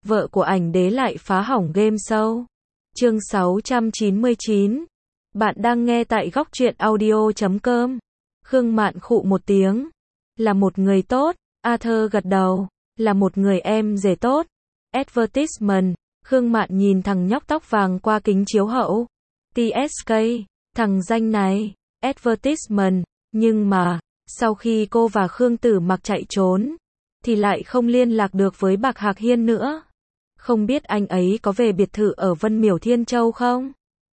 vợ của ảnh đế lại phá hỏng game show. Chương 699. Bạn đang nghe tại góc truyện audio.com. Khương Mạn khụ một tiếng. Là một người tốt. Arthur gật đầu. Là một người em rể tốt. Advertisement. Khương Mạn nhìn thằng nhóc tóc vàng qua kính chiếu hậu. TSK. Thằng danh này. Advertisement. Nhưng mà, sau khi cô và Khương Tử Mặc chạy trốn, thì lại không liên lạc được với Bạc Hạc Hiên nữa. Không biết anh ấy có về biệt thự ở Vân Miểu Thiên Châu không?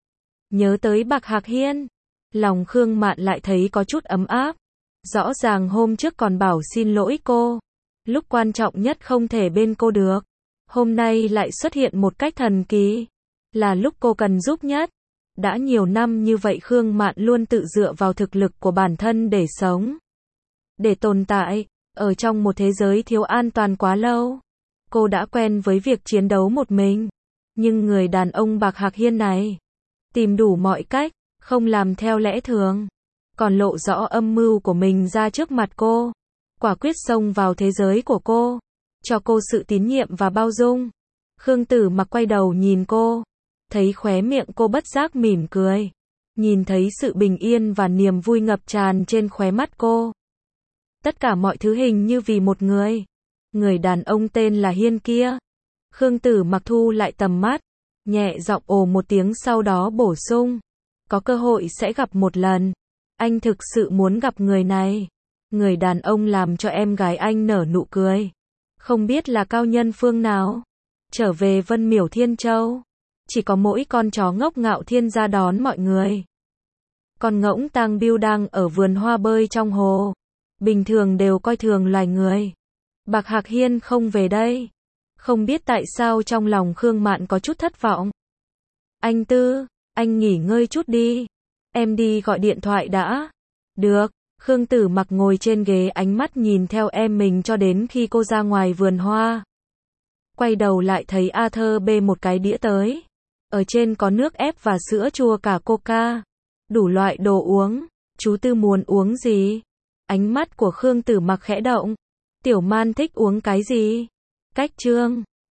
Nhớ tới Bạc Hạc Hiên, lòng Khương Mạn lại thấy có chút ấm áp. Rõ ràng hôm trước còn bảo xin lỗi cô, lúc quan trọng nhất không thể bên cô được. Hôm nay lại xuất hiện một cách thần kỳ, là lúc cô cần giúp nhất. Đã nhiều năm như vậy Khương Mạn luôn tự dựa vào thực lực của bản thân để sống, để tồn tại, ở trong một thế giới thiếu an toàn quá lâu. Cô đã quen với việc chiến đấu một mình. Nhưng người đàn ông Bạc Hạc Hiên này, tìm đủ mọi cách, không làm theo lẽ thường, còn lộ rõ âm mưu của mình ra trước mặt cô. Quả quyết xông vào thế giới của cô, cho cô sự tín nhiệm và bao dung. Khương Tử Mặc quay đầu nhìn cô, thấy khóe miệng cô bất giác mỉm cười. Nhìn thấy sự bình yên và niềm vui ngập tràn trên khóe mắt cô. Tất cả mọi thứ hình như vì một người. Người đàn ông tên là Hiên kia. Khương Tử Mặc thu lại tầm mắt, nhẹ giọng ồ một tiếng sau đó bổ sung. Có cơ hội sẽ gặp một lần. Anh thực sự muốn gặp người này. Người đàn ông làm cho em gái anh nở nụ cười. Không biết là cao nhân phương nào. Trở về Vân Miểu Thiên Châu, chỉ có mỗi con chó ngốc Ngạo Thiên ra đón mọi người. Con ngỗng Tang Biêu đang ở vườn hoa bơi trong hồ. Bình thường đều coi thường loài người. Bạc Hạc Hiên không về đây. Không biết tại sao trong lòng Khương Mạn có chút thất vọng. Anh Tư, anh nghỉ ngơi chút đi. Em đi gọi điện thoại đã. Được. Khương Tử Mặc ngồi trên ghế ánh mắt nhìn theo em mình cho đến khi cô ra ngoài vườn hoa. Quay đầu lại thấy Arthur bê một cái đĩa tới. Ở trên có nước ép và sữa chua cả coca. Đủ loại đồ uống. Chú Tư muốn uống gì? Ánh mắt của Khương Tử Mặc khẽ động. Tiểu Man thích uống cái gì? Cách Trương.